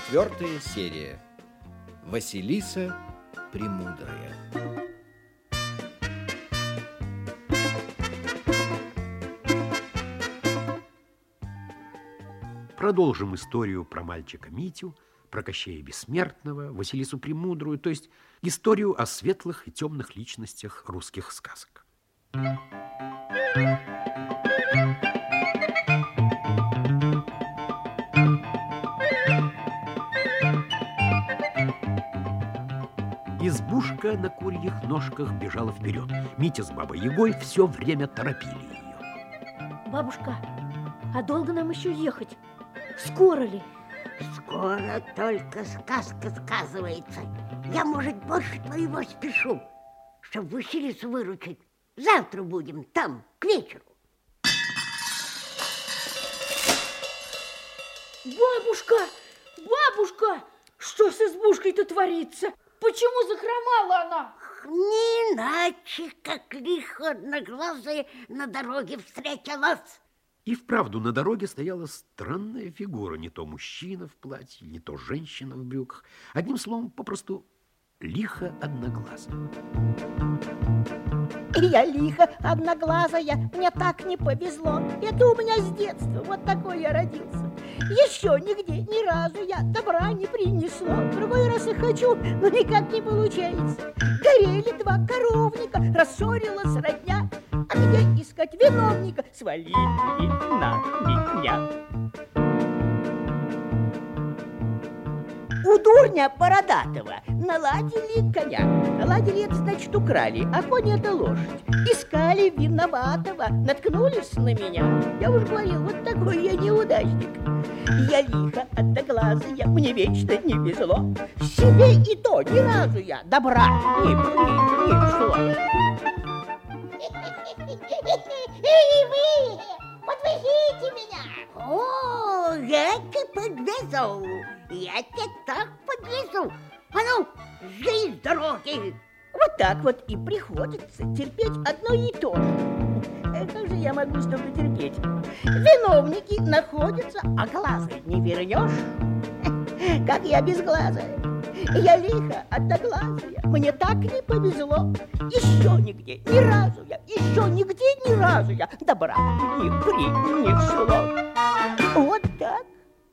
4 серия. Василиса Премудрая. Продолжим историю про мальчика Митю, про Кощея Бессмертного, Василису Премудрую, то есть историю о светлых и темных личностях русских сказок. Избушка на курьих ножках бежала вперед. Митя с бабой Ягой все время торопили ее. Бабушка, а долго нам еще ехать? Скоро ли? Скоро только сказка сказывается. Я, может, больше твоего спешу, чтобы Василису выручить. Завтра будем там, к вечеру. Бабушка, бабушка, что с избушкой-то творится? Почему захромала она? Не иначе, как лихо одноглазая на дороге встретилась. И вправду на дороге стояла странная фигура, не то мужчина в платье, не то женщина в брюках. Одним словом, попросту лихо одноглазая. Я лихо одноглазая, мне так не повезло. Это у меня с детства, вот такой я родился. Еще нигде, ни разу я добра не принесло. В другой раз и хочу, но никак не получается. Горели 2 коровника, рассорилась родня. А где искать виновника? Свалили на меня. У дурня бородатого наладили коня. Наладили это, значит, украли, а конь это лошадь. Искали виноватого, наткнулись на меня. Я уж говорил, вот такой я неудачник. Я лихо одноглазая, мне вечно не везло. Себе и то ни разу я добра не принесло. Эй, вы, подвезите меня. О, я тебя подвезу. Я тебя так подвезу. А ну, сжи с дороги. Вот так вот и приходится терпеть одно и то же. Как же я могу столько терпеть? Виновники находятся, а глаза не вернешь. Как я без глаза? Я лихо одноглазая, мне так не повезло. Еще нигде, ни разу я, еще нигде, ни разу я добра не принесло. Вот так.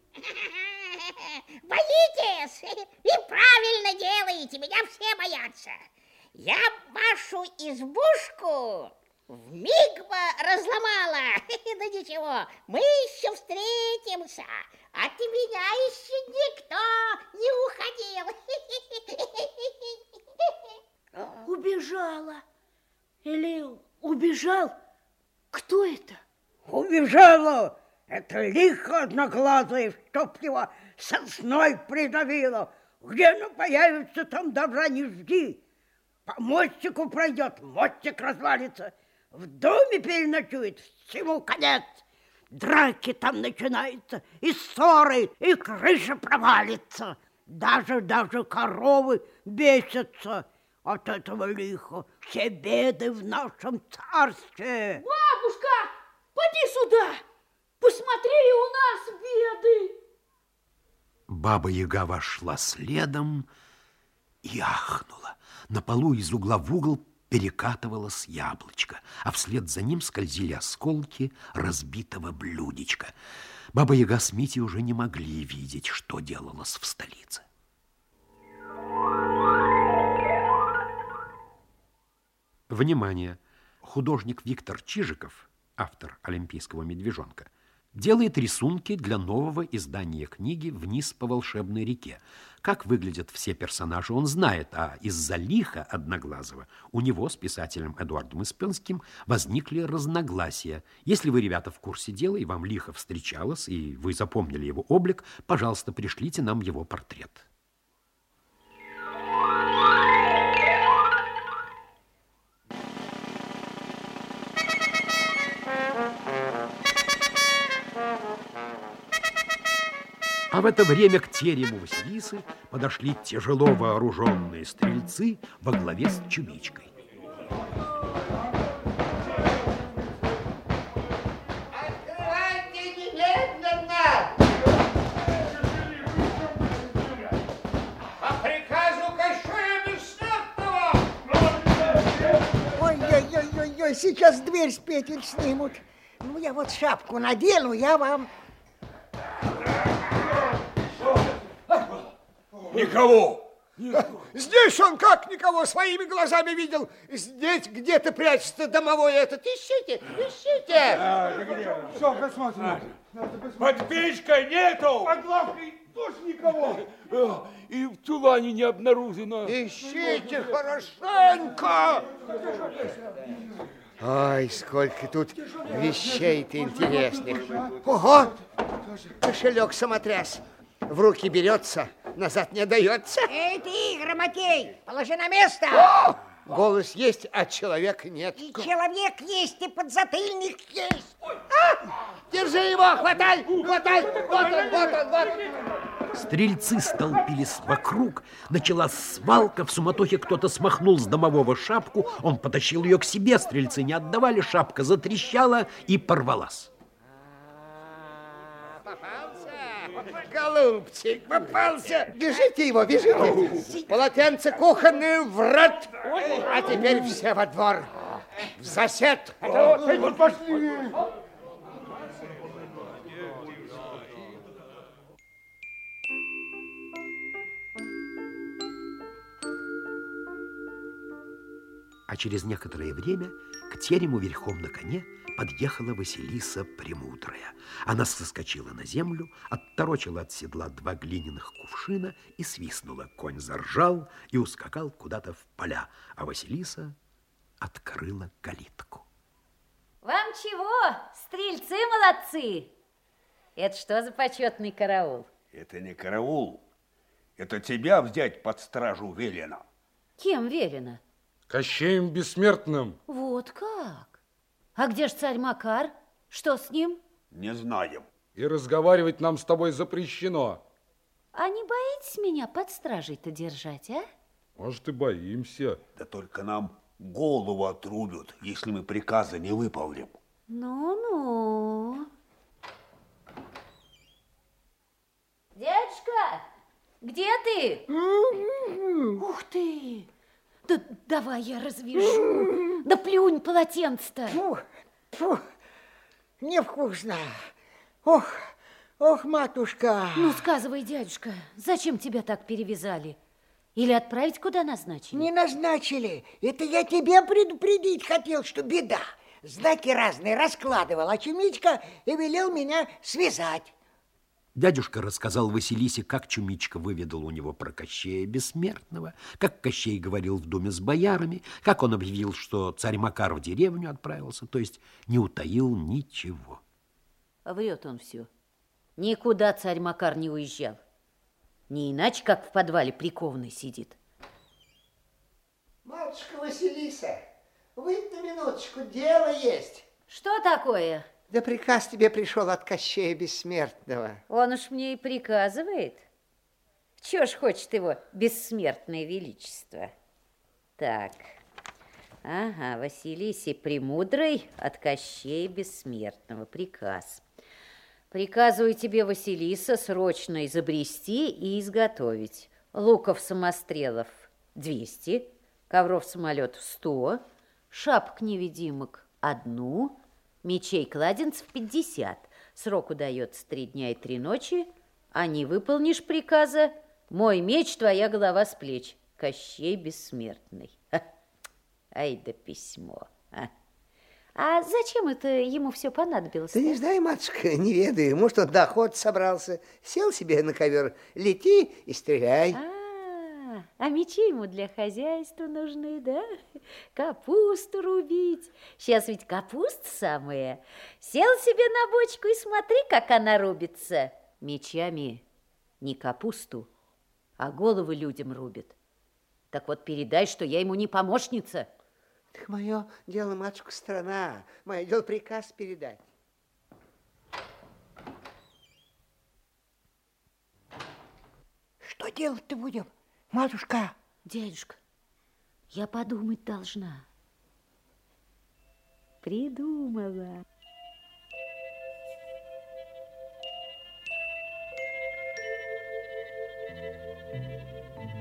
Боитесь? И правильно делаете, меня все боятся. Я вашу избушку вмиг бы разломала. Да ничего, мы еще встретимся. От меня еще никто не уходил. Убежала. Или убежал? Кто это? Убежала. Это лихо одноглазая, чтоб его сосной придавило. Где она появится, там добра не жди. По мостику пройдет, мостик развалится. В доме переночует, всему конец. Драки там начинаются, и ссоры, и крыша провалится. Даже коровы бесятся от этого лиха. Все беды в нашем царстве. Бабушка, поди сюда! Посмотри, у нас беды! Баба Яга вошла следом и ахнула. На полу из угла в угол перекатывалось яблочко, а вслед за ним скользили осколки разбитого блюдечка. Баба Яга с Митей уже не могли видеть, что делалось в столице. Внимание! Художник Виктор Чижиков, автор «Олимпийского медвежонка», делает рисунки для нового издания книги «Вниз по волшебной реке». Как выглядят все персонажи, он знает, а из-за лиха одноглазого у него с писателем Эдуардом Успенским возникли разногласия. Если вы, ребята, в курсе дела, и вам лихо встречалось, и вы запомнили его облик, пожалуйста, пришлите нам его портрет. А в это время к терему Василисы подошли тяжело вооруженные стрельцы во главе с Чубичкой. Открывайте немедленно! сейчас дверь с петель снимут. Ну, я вот шапку надену, я вам... Никого! Здесь он как никого своими глазами видел. Здесь где-то прячется домовой этот. Ищите, ищите. Все, посмотрим. Под печкой нету. Под лавкой тоже никого. И в чулане не обнаружено. Ищите хорошенько. Ой, сколько тут вещей-то интересных. Ого, кошелек самотряс. В руки берется, назад не дается. Эй, ты, грамотей, положи на место. О! Голос есть, а человека нет. И человек есть, и подзатыльник есть. Держи его, хватай, хватай. Вот он. Стрельцы столпились вокруг, началась свалка, в суматохе кто-то смахнул с домового шапку, он потащил ее к себе, стрельцы не отдавали, шапка затрещала и порвалась. Голубчик, попался. Бежите его, бежите. Полотенце кухонное в рот. А теперь все во двор. В засед. Пошли. А через некоторое время к терему верхом на коне подъехала Василиса Премудрая. Она соскочила на землю, отторочила от седла 2 глиняных кувшина и свистнула. Конь заржал и ускакал куда-то в поля, а Василиса открыла калитку. Вам чего? Стрельцы молодцы! Это что за почетный караул? Это не караул. Это тебя взять под стражу велено. Кем велено? Кощеем Бессмертным. Вот как? А где ж царь Макар? Что с ним? Не знаем. И разговаривать нам с тобой запрещено. А не боитесь меня под стражей-то держать, а? Может, и боимся. Да только нам голову отрубят, если мы приказа не выполним. Ну-ну. Дядюшка, где ты? Ух ты! Да давай я развяжу. Да плюнь полотенце-то. Фу, фу, невкусно. Ох, ох, матушка. Ну, сказывай, дядюшка, зачем тебя так перевязали? Или отправить куда назначили? Не назначили. Это я тебе предупредить хотел, что беда. Знаки разные раскладывал, а Чумичка и велел меня связать. Дядюшка рассказал Василисе, как Чумичка выведал у него про Кощея Бессмертного, как Кощей говорил в доме с боярами, как он объявил, что царь Макар в деревню отправился, то есть не утаил ничего. Врет он все. Никуда царь Макар не уезжал. Не иначе, как в подвале прикованный сидит. Матушка Василиса, выйди на минуточку, дело есть. Что такое? Да приказ тебе пришел от Кощея Бессмертного. Он уж мне и приказывает. Чего ж хочет его бессмертное величество? Так, ага, Василисе Премудрой от Кощея Бессмертного приказ. Приказываю тебе, Василиса, срочно изобрести и изготовить луков-самострелов 200, ковров-самолетов 100, шапок-невидимок 1, мечей-кладенцев 50. Срок удается 3 дня и 3 ночи. А не выполнишь приказа, мой меч, твоя голова с плеч. Кощей Бессмертный. Ха. Ай да письмо. А зачем это ему все понадобилось? Да не знаю, матушка, не ведаю. Может, он на охоту собрался. Сел себе на ковер, лети и стреляй. А мечи ему для хозяйства нужны, да? Капусту рубить. Сейчас ведь капуста самая. Сел себе на бочку и смотри, как она рубится. Мечами не капусту, а головы людям рубит. Так вот передай, что я ему не помощница. Так мое дело, матушка, страна. Мое дело приказ передать. Что делать-то будем, матушка? Дядюшка, я подумать должна. Придумала.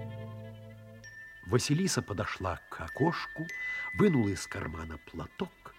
Василиса подошла к окошку, вынула из кармана платок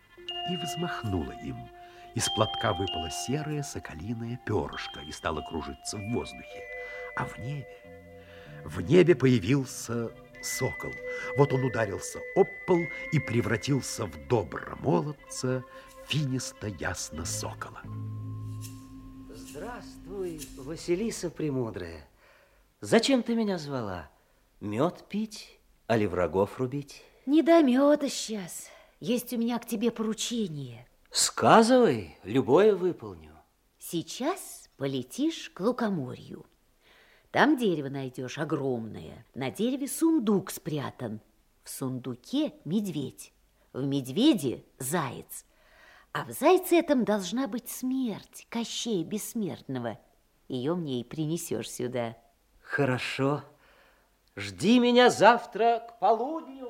и взмахнула им. Из платка выпало серое соколиное перышко и стало кружиться в воздухе. А в небе появился сокол. Вот он ударился об пол и превратился в добромолодца Финиста-Ясно-Сокола. Здравствуй, Василиса Премудрая. Зачем ты меня звала? Мед пить, али врагов рубить? Не до меда сейчас. Есть у меня к тебе поручение. Сказывай, любое выполню. Сейчас полетишь к лукоморью. Там дерево найдешь огромное. На дереве сундук спрятан. В сундуке медведь. В медведе заяц. А в зайце этом должна быть смерть, Кощея Бессмертного. Ее мне и принесешь сюда. Хорошо. Жди меня завтра к полудню.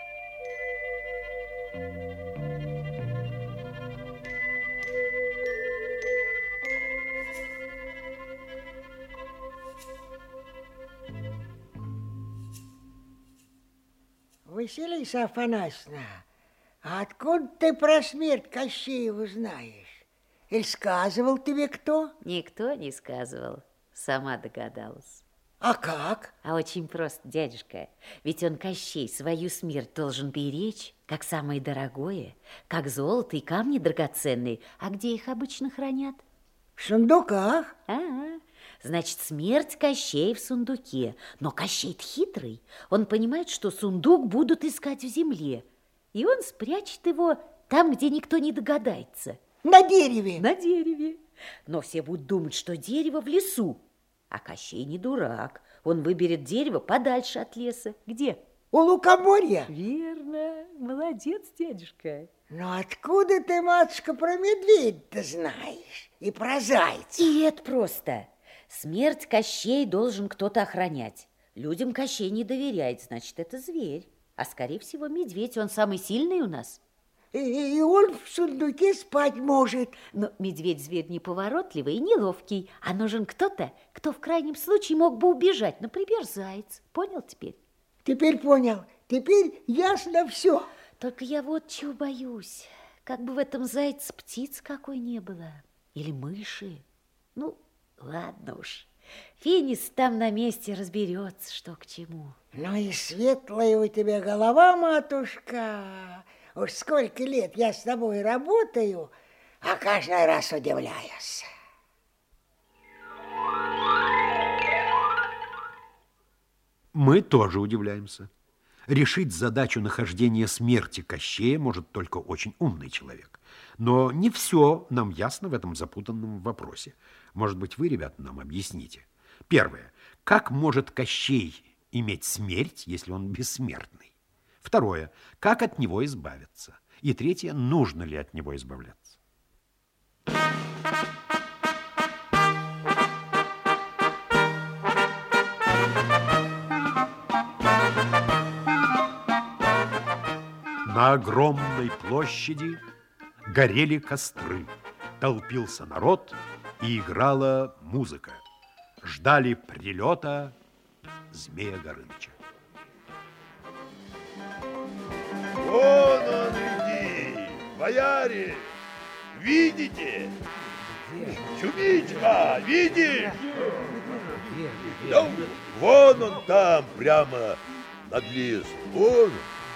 Василиса Афанасьевна, а откуда ты про смерть Кощеева знаешь? Или сказывал тебе кто? Никто не сказывал, сама догадалась. А как? А очень просто, дядюшка. Ведь он, Кощей, свою смерть должен беречь, как самое дорогое, как золото и камни драгоценные. А где их обычно хранят? В сундуках. Значит, смерть Кощея в сундуке. Но Кощей-то хитрый. Он понимает, что сундук будут искать в земле. И он спрячет его там, где никто не догадается. На дереве? На дереве. Но все будут думать, что дерево в лесу. А Кощей не дурак. Он выберет дерево подальше от леса. Где? У лукоморья? Верно. Молодец, дядюшка. Но откуда ты, матушка, про медведя-то знаешь? И про зайца? И это просто. Смерть Кощей должен кто-то охранять. Людям Кощей не доверяет, значит, это зверь. А, скорее всего, медведь, он самый сильный у нас. И он в сундуке спать может. Но медведь-зверь неповоротливый и неловкий. А нужен кто-то, кто в крайнем случае мог бы убежать. Например, заяц. Понял теперь? Теперь понял. Теперь ясно все. Только я вот чего боюсь. Как бы в этом зайце птиц какой не было. Или мыши. Ну, ладно уж. Финис там на месте разберется, что к чему. Ну и светлая у тебя голова, матушка. Уж сколько лет я с тобой работаю, а каждый раз удивляюсь. Мы тоже удивляемся. Решить задачу нахождения смерти Кощея может только очень умный человек. Но не все нам ясно в этом запутанном вопросе. Может быть, вы, ребята, нам объясните. Первое. Как может Кощей иметь смерть, если он бессмертный? Второе. Как от него избавиться? И третье. Нужно ли от него избавляться? На огромной площади горели костры, толпился народ и играла музыка. Ждали прилета Змея Горыныча. Вон он летит, бояре, видите? Чумичка, видишь? Да, вон он там, прямо над лесом, вон он.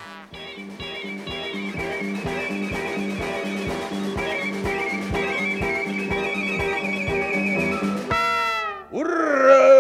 Ура!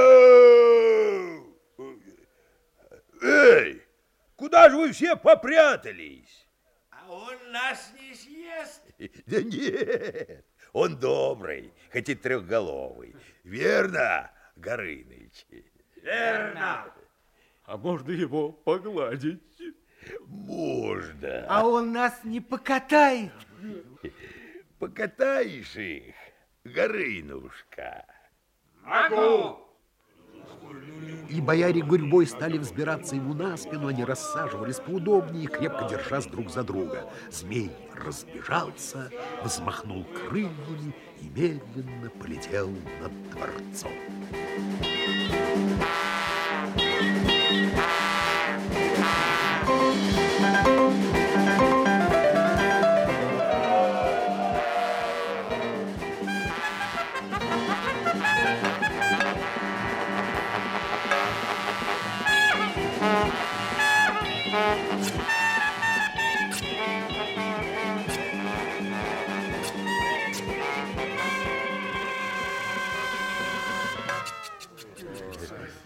Эй, куда же вы все попрятались? А он нас не съест? Да нет, он добрый, хоть и трехголовый. Верно, Горыныч? Верно. А можно его погладить? Можно. А он нас не покатает? Покатаешь их, Горынушка? Могу. И бояре гурьбой стали взбираться ему на спину, они рассаживались поудобнее, крепко держась друг за друга. Змей разбежался, взмахнул крыльями и медленно полетел над дворцом.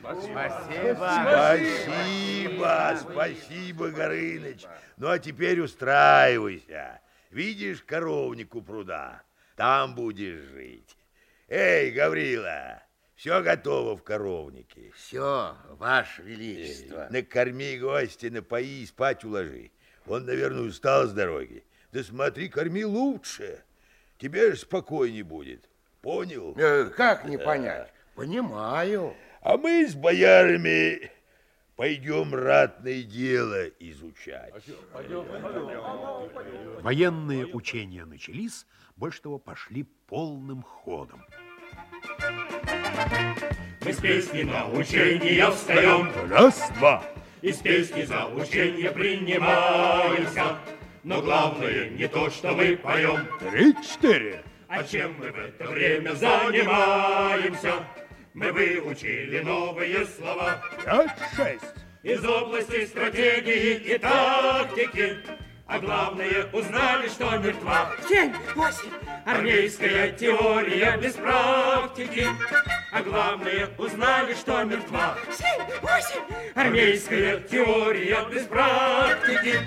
Спасибо, Горыныч. Ну, а теперь устраивайся. Видишь коровник у пруда? Там будешь жить. Эй, Гаврила, все готово в коровнике? Все, Ваше Величество. Накорми гостя, напои и спать уложи. Он, наверное, устал с дороги. Да смотри, корми лучше. Тебе же спокойней будет. Понял? Как не понять? Понимаю. А мы с боярами пойдем ратное дело изучать. Военные учения начались, больше того, пошли полным ходом. Мы с песни на учения встаем. Раз, два. Из песни за учения принимаемся. Но главное не то, что мы поем. 3, 4. А чем мы в это время занимаемся? Мы выучили новые слова. 5, 6. Из области стратегии и тактики. А главное, узнали, что мертва. 7, 8. Армейская теория без практики. А главное, узнали, что мертва. 7, 8. Армейская теория без практики.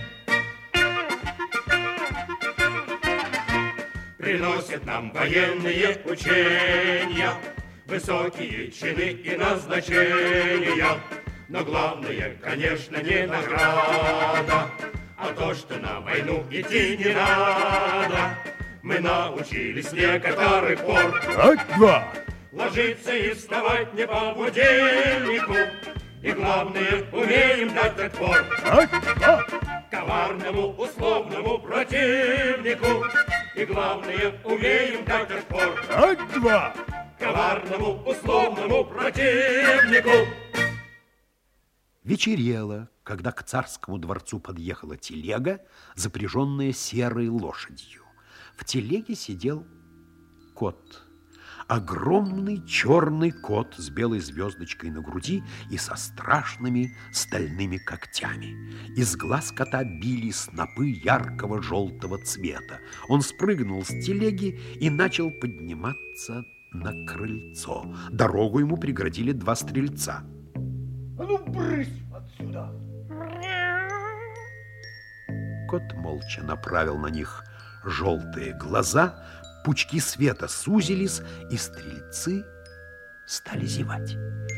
Приносят нам военные учения высокие чины и назначения. Но главное, конечно, не награда, а то, что на войну идти не надо. Мы научились с некоторых пор 5, 2. ложиться и вставать не по будильнику. И главное, умеем дать отпор 5, 2. коварному условному противнику. И главное, умеем дать отпор 5, 2. коварному условному противнику. Вечерело, когда к царскому дворцу подъехала телега, запряженная серой лошадью. В телеге сидел кот. Огромный черный кот с белой звездочкой на груди и со страшными стальными когтями. Из глаз кота били снопы яркого желтого цвета. Он спрыгнул с телеги и начал подниматься на крыльцо. Дорогу ему преградили 2 стрельца. А ну, брысь отсюда! Кот молча направил на них желтые глаза, пучки света сузились, и стрельцы стали зевать.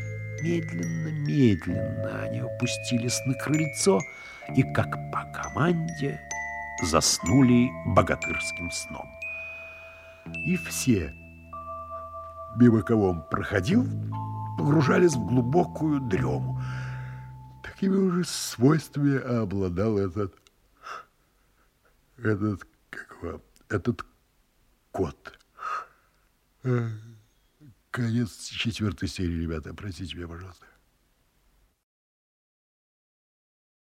Медленно они опустились на крыльцо и, как по команде, заснули богатырским сном. И все, мимо кого он проходил, погружались в глубокую дрему. Такими уже свойствами обладал этот кот. Конец 4 серии, ребята. Простите меня, пожалуйста.